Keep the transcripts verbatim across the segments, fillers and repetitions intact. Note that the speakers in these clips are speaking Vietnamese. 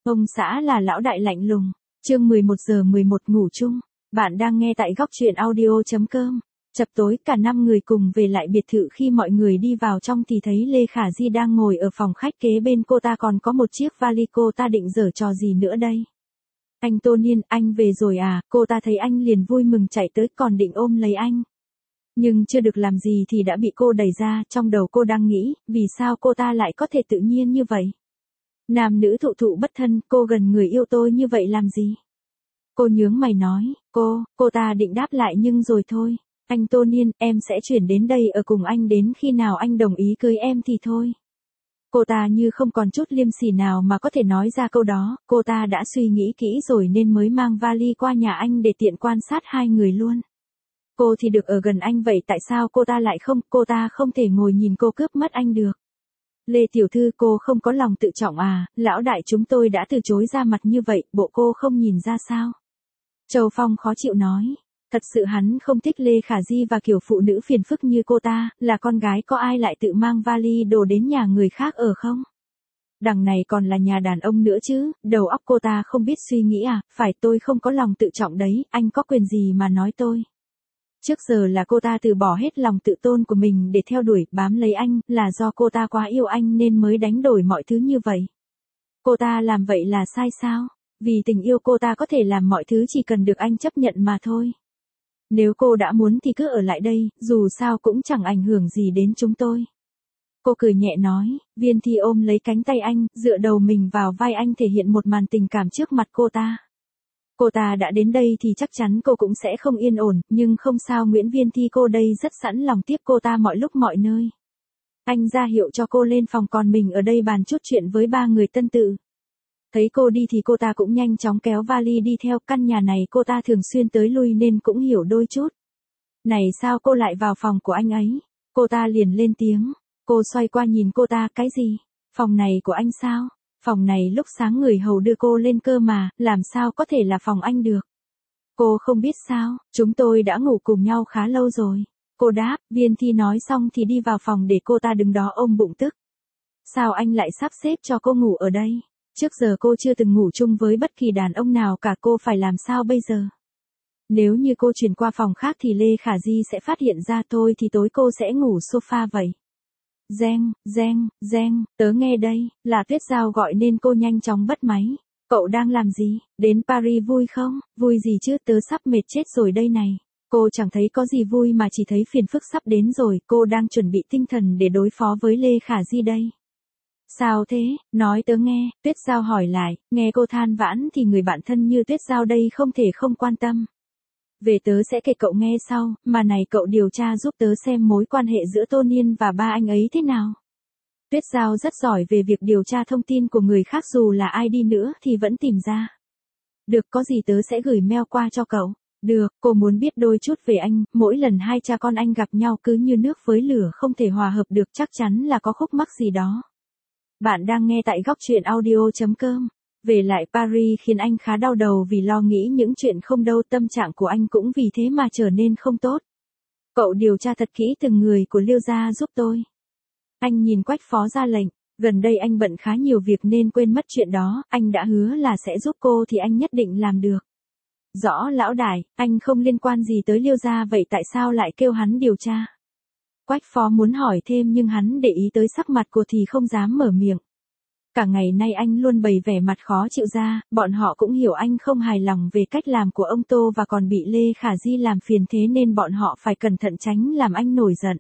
Ông xã là lão đại lạnh lùng. Chương mười một giờ mười một ngủ chung. Bạn đang nghe tại góc truyện audio.com. Chập tối cả năm người cùng về lại biệt thự, khi mọi người đi vào trong thì thấy Lê Khả Di đang ngồi ở phòng khách kế bên cô ta, còn có một chiếc vali. Cô ta định giở trò gì nữa đây? Anh Tô Niên, anh về rồi à? Cô ta thấy anh liền vui mừng chạy tới, còn định ôm lấy anh. Nhưng chưa được làm gì thì đã bị cô đẩy ra. Trong đầu cô đang nghĩ, vì sao cô ta lại có thể tự nhiên như vậy? Nam nữ thụ thụ bất thân, cô gần người yêu tôi như vậy làm gì? Cô nhướng mày nói, cô, cô ta định đáp lại nhưng rồi thôi. Anh Tô Niên, em sẽ chuyển đến đây ở cùng anh đến khi nào anh đồng ý cưới em thì thôi. Cô ta như không còn chút liêm sỉ nào mà có thể nói ra câu đó. Cô ta đã suy nghĩ kỹ rồi nên mới mang vali qua nhà anh để tiện quan sát hai người luôn. Cô thì được ở gần anh, vậy tại sao cô ta lại không? Cô ta không thể ngồi nhìn cô cướp mất anh được. Lê tiểu thư, cô không có lòng tự trọng à? Lão đại chúng tôi đã từ chối ra mặt như vậy, bộ cô không nhìn ra sao? Châu Phong khó chịu nói. Thật sự hắn không thích Lê Khả Di và kiểu phụ nữ phiền phức như cô ta. Là con gái có ai lại tự mang vali đồ đến nhà người khác ở không? Đằng này còn là nhà đàn ông nữa chứ. Đầu óc cô ta không biết suy nghĩ à? Phải, tôi không có lòng tự trọng đấy, anh có quyền gì mà nói tôi? Trước giờ là cô ta từ bỏ hết lòng tự tôn của mình để theo đuổi, bám lấy anh. Là do cô ta quá yêu anh nên mới đánh đổi mọi thứ như vậy. Cô ta làm vậy là sai sao? Vì tình yêu cô ta có thể làm mọi thứ chỉ cần được anh chấp nhận mà thôi. Nếu cô đã muốn thì cứ ở lại đây, dù sao cũng chẳng ảnh hưởng gì đến chúng tôi. Cô cười nhẹ nói. Viên Thi ôm lấy cánh tay anh, dựa đầu mình vào vai anh, thể hiện một màn tình cảm trước mặt cô ta. Cô ta đã đến đây thì chắc chắn cô cũng sẽ không yên ổn, nhưng không sao, Nguyễn Viên Thi cô đây rất sẵn lòng tiếp cô ta mọi lúc mọi nơi. Anh ra hiệu cho cô lên phòng, còn mình ở đây bàn chút chuyện với ba người tân tự. Thấy cô đi thì cô ta cũng nhanh chóng kéo vali đi theo. Căn nhà này cô ta thường xuyên tới lui nên cũng hiểu đôi chút. Này, sao cô lại vào phòng của anh ấy? Cô ta liền lên tiếng. Cô xoay qua nhìn cô ta, cái gì? Phòng này của anh sao? Phòng này lúc sáng người hầu đưa cô lên cơ mà, làm sao có thể là phòng anh được? Cô không biết sao, chúng tôi đã ngủ cùng nhau khá lâu rồi. Cô đáp. Viên Thi nói xong thì đi vào phòng để cô ta đứng đó ôm bụng tức. Sao anh lại sắp xếp cho cô ngủ ở đây? Trước giờ cô chưa từng ngủ chung với bất kỳ đàn ông nào cả, cô phải làm sao bây giờ? Nếu như cô chuyển qua phòng khác thì Lê Khả Di sẽ phát hiện ra, tôi thì tối cô sẽ ngủ sofa vậy. Reng, reng, reng, tớ nghe đây, là Tuyết Giao gọi nên cô nhanh chóng bắt máy. Cậu đang làm gì? Đến Paris vui không? Vui gì chứ, tớ sắp mệt chết rồi đây này. Cô chẳng thấy có gì vui mà chỉ thấy phiền phức sắp đến rồi. Cô đang chuẩn bị tinh thần để đối phó với Lê Khả Di đây. Sao thế? Nói tớ nghe. Tuyết Giao hỏi lại. Nghe cô than vãn thì người bạn thân như Tuyết Giao đây không thể không quan tâm. Về tớ sẽ kể cậu nghe sau, mà này cậu điều tra giúp tớ xem mối quan hệ giữa Tô Niên và ba anh ấy thế nào. Tuyết Giao rất giỏi về việc điều tra thông tin của người khác, dù là ai đi nữa thì vẫn tìm ra. Được, có gì tớ sẽ gửi mail qua cho cậu. Được, cô muốn biết đôi chút về anh. Mỗi lần hai cha con anh gặp nhau cứ như nước với lửa, không thể hòa hợp được, chắc chắn là có khúc mắc gì đó. Bạn đang nghe tại góc truyện audio.com. Về lại Paris khiến anh khá đau đầu vì lo nghĩ những chuyện không đâu, tâm trạng của anh cũng vì thế mà trở nên không tốt. Cậu điều tra thật kỹ từng người của Liêu gia giúp tôi. Anh nhìn Quách phó ra lệnh. Gần đây anh bận khá nhiều việc nên quên mất chuyện đó. Anh đã hứa là sẽ giúp cô thì anh nhất định làm được. Rõ lão đại, anh không liên quan gì tới Liêu gia, vậy tại sao lại kêu hắn điều tra? Quách phó muốn hỏi thêm nhưng hắn để ý tới sắc mặt cô thì không dám mở miệng. Cả ngày nay anh luôn bày vẻ mặt khó chịu ra, bọn họ cũng hiểu anh không hài lòng về cách làm của ông Tô và còn bị Lê Khả Di làm phiền, thế nên bọn họ phải cẩn thận tránh làm anh nổi giận.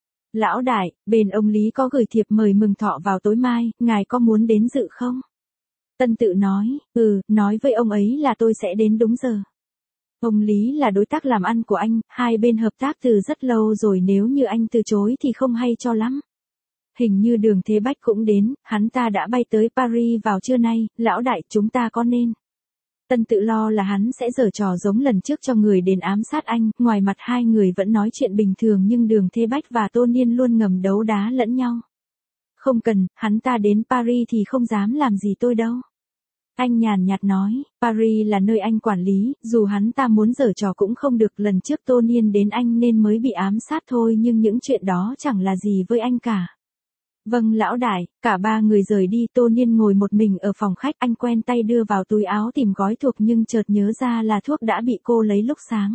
Lão đại, bên ông Lý có gửi thiệp mời mừng thọ vào tối mai, ngài có muốn đến dự không? Tân Tự nói. Ừ, nói với ông ấy là tôi sẽ đến đúng giờ. Ông Lý là đối tác làm ăn của anh, hai bên hợp tác từ rất lâu rồi, nếu như anh từ chối thì không hay cho lắm. Hình như Đường Thế Bách cũng đến, hắn ta đã bay tới Paris vào trưa nay. Lão đại, chúng ta có nên? Tân Tự lo là hắn sẽ giở trò giống lần trước cho người đến ám sát anh. Ngoài mặt hai người vẫn nói chuyện bình thường nhưng Đường Thế Bách và Tô Niên luôn ngầm đấu đá lẫn nhau. Không cần, hắn ta đến Paris thì không dám làm gì tôi đâu. Anh nhàn nhạt nói. Paris là nơi anh quản lý, dù hắn ta muốn giở trò cũng không được. Lần trước Tô Niên đến anh nên mới bị ám sát thôi, nhưng những chuyện đó chẳng là gì với anh cả. Vâng lão đại, cả ba người rời đi, Tô Niên ngồi một mình ở phòng khách, anh quen tay đưa vào túi áo tìm gói thuốc nhưng chợt nhớ ra là thuốc đã bị cô lấy lúc sáng.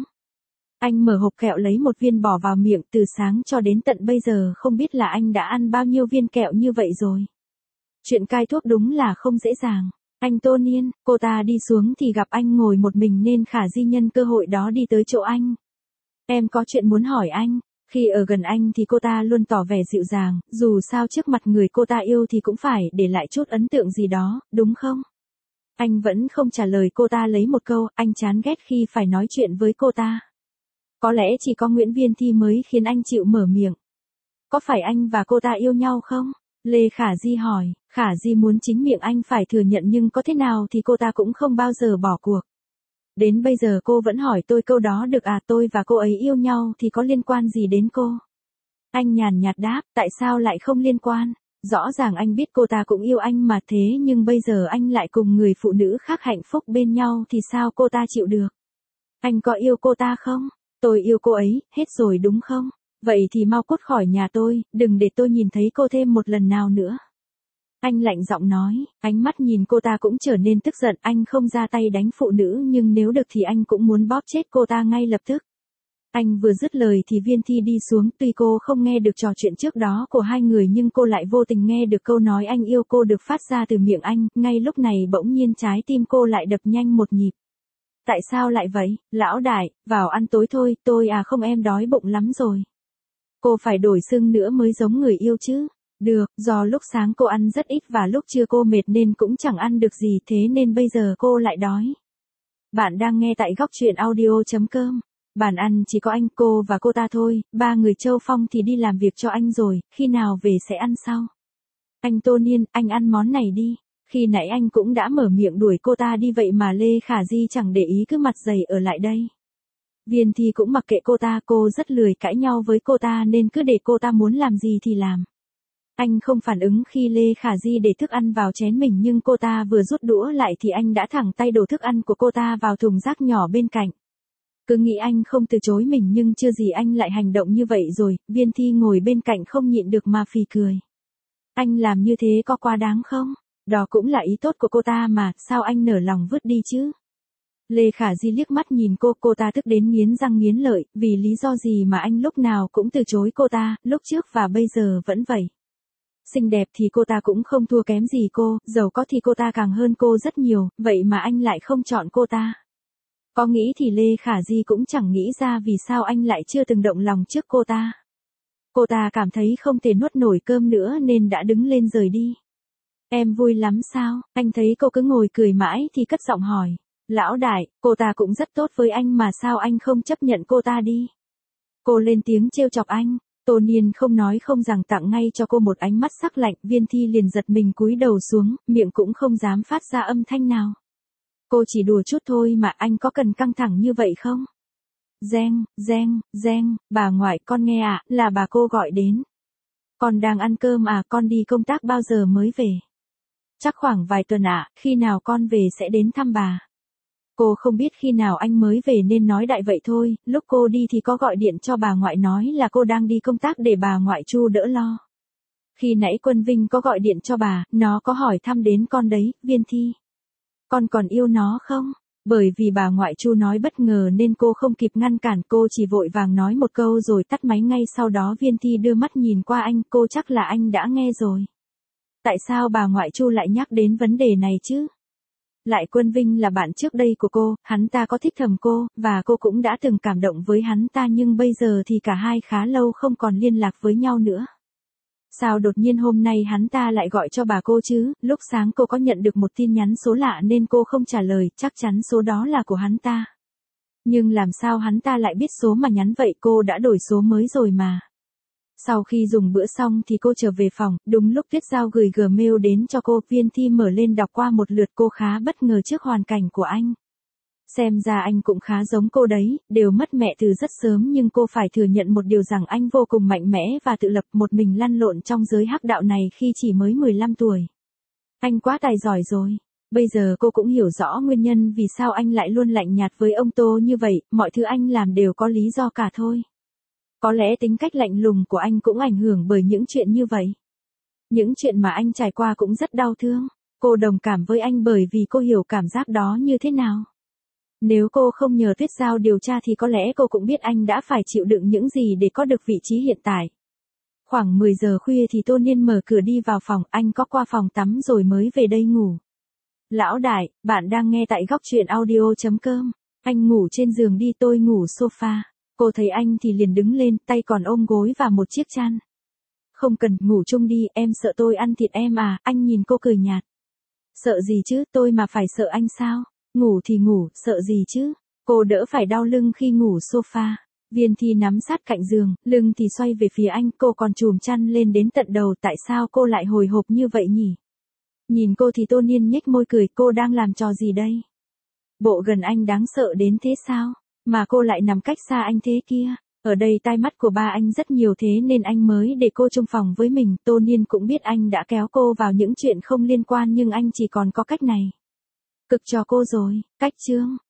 Anh mở hộp kẹo lấy một viên bỏ vào miệng, từ sáng cho đến tận bây giờ không biết là anh đã ăn bao nhiêu viên kẹo như vậy rồi. Chuyện cai thuốc đúng là không dễ dàng. Anh Tô Niên, cô ta đi xuống thì gặp anh ngồi một mình nên Khả Di nhân cơ hội đó đi tới chỗ anh. Em có chuyện muốn hỏi anh. Khi ở gần anh thì cô ta luôn tỏ vẻ dịu dàng, dù sao trước mặt người cô ta yêu thì cũng phải để lại chút ấn tượng gì đó, đúng không? Anh vẫn không trả lời cô ta lấy một câu, anh chán ghét khi phải nói chuyện với cô ta. Có lẽ chỉ có Nguyễn Viên Thi mới khiến anh chịu mở miệng. Có phải anh và cô ta yêu nhau không? Lê Khả Di hỏi. Khả Di muốn chính miệng anh phải thừa nhận nhưng có thế nào thì cô ta cũng không bao giờ bỏ cuộc. Đến bây giờ cô vẫn hỏi tôi câu đó được à, tôi và cô ấy yêu nhau thì có liên quan gì đến cô? Anh nhàn nhạt đáp, tại sao lại không liên quan? Rõ ràng anh biết cô ta cũng yêu anh mà, thế nhưng bây giờ anh lại cùng người phụ nữ khác hạnh phúc bên nhau thì sao cô ta chịu được? Anh có yêu cô ta không? Tôi yêu cô ấy, hết rồi đúng không? Vậy thì mau cút khỏi nhà tôi, đừng để tôi nhìn thấy cô thêm một lần nào nữa. Anh lạnh giọng nói, ánh mắt nhìn cô ta cũng trở nên tức giận, anh không ra tay đánh phụ nữ nhưng nếu được thì anh cũng muốn bóp chết cô ta ngay lập tức. Anh vừa dứt lời thì Viên Thi đi xuống, tuy cô không nghe được trò chuyện trước đó của hai người nhưng cô lại vô tình nghe được câu nói anh yêu cô được phát ra từ miệng anh, ngay lúc này bỗng nhiên trái tim cô lại đập nhanh một nhịp. Tại sao lại vậy, lão đại, vào ăn tối thôi, tôi à không em đói bụng lắm rồi. Cô phải đổi xương nữa mới giống người yêu chứ. Được, do lúc sáng cô ăn rất ít và lúc trưa cô mệt nên cũng chẳng ăn được gì, thế nên bây giờ cô lại đói. Bạn đang nghe tại góc truyện audio chấm com. Bàn ăn chỉ có anh, cô và cô ta thôi, ba người Châu Phong thì đi làm việc cho anh rồi, khi nào về sẽ ăn sau. Anh Tô Niên, anh ăn món này đi. Khi nãy anh cũng đã mở miệng đuổi cô ta đi vậy mà Lê Khả Di chẳng để ý, cứ mặt dày ở lại đây. Viên Thi cũng mặc kệ cô ta, cô rất lười cãi nhau với cô ta nên cứ để cô ta muốn làm gì thì làm. Anh không phản ứng khi Lê Khả Di để thức ăn vào chén mình nhưng cô ta vừa rút đũa lại thì anh đã thẳng tay đổ thức ăn của cô ta vào thùng rác nhỏ bên cạnh. Cứ nghĩ anh không từ chối mình nhưng chưa gì anh lại hành động như vậy rồi, Viên Thi ngồi bên cạnh không nhịn được mà phì cười. Anh làm như thế có quá đáng không? Đó cũng là ý tốt của cô ta mà, sao anh nở lòng vứt đi chứ? Lê Khả Di liếc mắt nhìn cô, cô ta tức đến nghiến răng nghiến lợi, vì lý do gì mà anh lúc nào cũng từ chối cô ta, lúc trước và bây giờ vẫn vậy. Xinh đẹp thì cô ta cũng không thua kém gì cô, giàu có thì cô ta càng hơn cô rất nhiều, vậy mà anh lại không chọn cô ta. Có nghĩ thì Lê Khả Di cũng chẳng nghĩ ra vì sao anh lại chưa từng động lòng trước cô ta. Cô ta cảm thấy không thể nuốt nổi cơm nữa nên đã đứng lên rời đi. Em vui lắm sao? Anh thấy cô cứ ngồi cười mãi thì cất giọng hỏi. Lão đại, cô ta cũng rất tốt với anh mà sao anh không chấp nhận cô ta đi? Cô lên tiếng trêu chọc anh. Tô Niên không nói không rằng tặng ngay cho cô một ánh mắt sắc lạnh, Viên Thi liền giật mình cúi đầu xuống, miệng cũng không dám phát ra âm thanh nào. Cô chỉ đùa chút thôi mà, anh có cần căng thẳng như vậy không? Reng, reng, reng, bà ngoại con nghe ạ, à, là bà cô gọi đến. Con đang ăn cơm à, con đi công tác bao giờ mới về? Chắc khoảng vài tuần ạ, à, khi nào con về sẽ đến thăm bà. Cô không biết khi nào anh mới về nên nói đại vậy thôi, lúc cô đi thì có gọi điện cho bà ngoại nói là cô đang đi công tác để bà ngoại Chu đỡ lo. Khi nãy Quân Vinh có gọi điện cho bà, nó có hỏi thăm đến con đấy, Viên Thi. Con còn yêu nó không? Bởi vì bà ngoại Chu nói bất ngờ nên cô không kịp ngăn cản, cô chỉ vội vàng nói một câu rồi tắt máy ngay sau đó. Viên Thi đưa mắt nhìn qua anh, cô chắc là anh đã nghe rồi. Tại sao bà ngoại Chu lại nhắc đến vấn đề này chứ? Lại Quân Vinh là bạn trước đây của cô, hắn ta có thích thầm cô, và cô cũng đã từng cảm động với hắn ta nhưng bây giờ thì cả hai khá lâu không còn liên lạc với nhau nữa. Sao đột nhiên hôm nay hắn ta lại gọi cho bà cô chứ? Lúc sáng cô có nhận được một tin nhắn số lạ nên cô không trả lời, chắc chắn số đó là của hắn ta. Nhưng làm sao hắn ta lại biết số mà nhắn vậy, cô đã đổi số mới rồi mà. Sau khi dùng bữa xong thì cô trở về phòng, đúng lúc Tuyết Giao gửi Gmail đến cho cô. Viên Thi mở lên đọc qua một lượt, cô khá bất ngờ trước hoàn cảnh của anh. Xem ra anh cũng khá giống cô đấy, đều mất mẹ từ rất sớm nhưng cô phải thừa nhận một điều rằng anh vô cùng mạnh mẽ và tự lập, một mình lăn lộn trong giới hắc đạo này khi chỉ mới mười lăm tuổi. Anh quá tài giỏi rồi. Bây giờ cô cũng hiểu rõ nguyên nhân vì sao anh lại luôn lạnh nhạt với ông Tô như vậy, mọi thứ anh làm đều có lý do cả thôi. Có lẽ tính cách lạnh lùng của anh cũng ảnh hưởng bởi những chuyện như vậy. Những chuyện mà anh trải qua cũng rất đau thương. Cô đồng cảm với anh bởi vì cô hiểu cảm giác đó như thế nào. Nếu cô không nhờ Tuyết Giao điều tra thì có lẽ cô cũng biết anh đã phải chịu đựng những gì để có được vị trí hiện tại. Khoảng mười giờ khuya thì Tô Niên mở cửa đi vào phòng, anh có qua phòng tắm rồi mới về đây ngủ. Lão đại, bạn đang nghe tại góc truyện audio.com. Anh ngủ trên giường đi, tôi ngủ sofa. Cô thấy anh thì liền đứng lên, tay còn ôm gối và một chiếc chăn. Không cần, ngủ chung đi, em sợ tôi ăn thịt em à, anh nhìn cô cười nhạt. Sợ gì chứ, tôi mà phải sợ anh sao? Ngủ thì ngủ, sợ gì chứ? Cô đỡ phải đau lưng khi ngủ sofa. Viên Thi nắm sát cạnh giường, lưng thì xoay về phía anh, cô còn chùm chăn lên đến tận đầu, tại sao cô lại hồi hộp như vậy nhỉ? Nhìn cô thì Tô Niên nhếch môi cười, cô đang làm trò gì đây? Bộ gần anh đáng sợ đến thế sao? Mà cô lại nằm cách xa anh thế kia. Ở đây tai mắt của ba anh rất nhiều thế nên anh mới để cô chung phòng với mình. Tô Niên cũng biết anh đã kéo cô vào những chuyện không liên quan nhưng anh chỉ còn có cách này. Cực cho cô rồi, cách chương.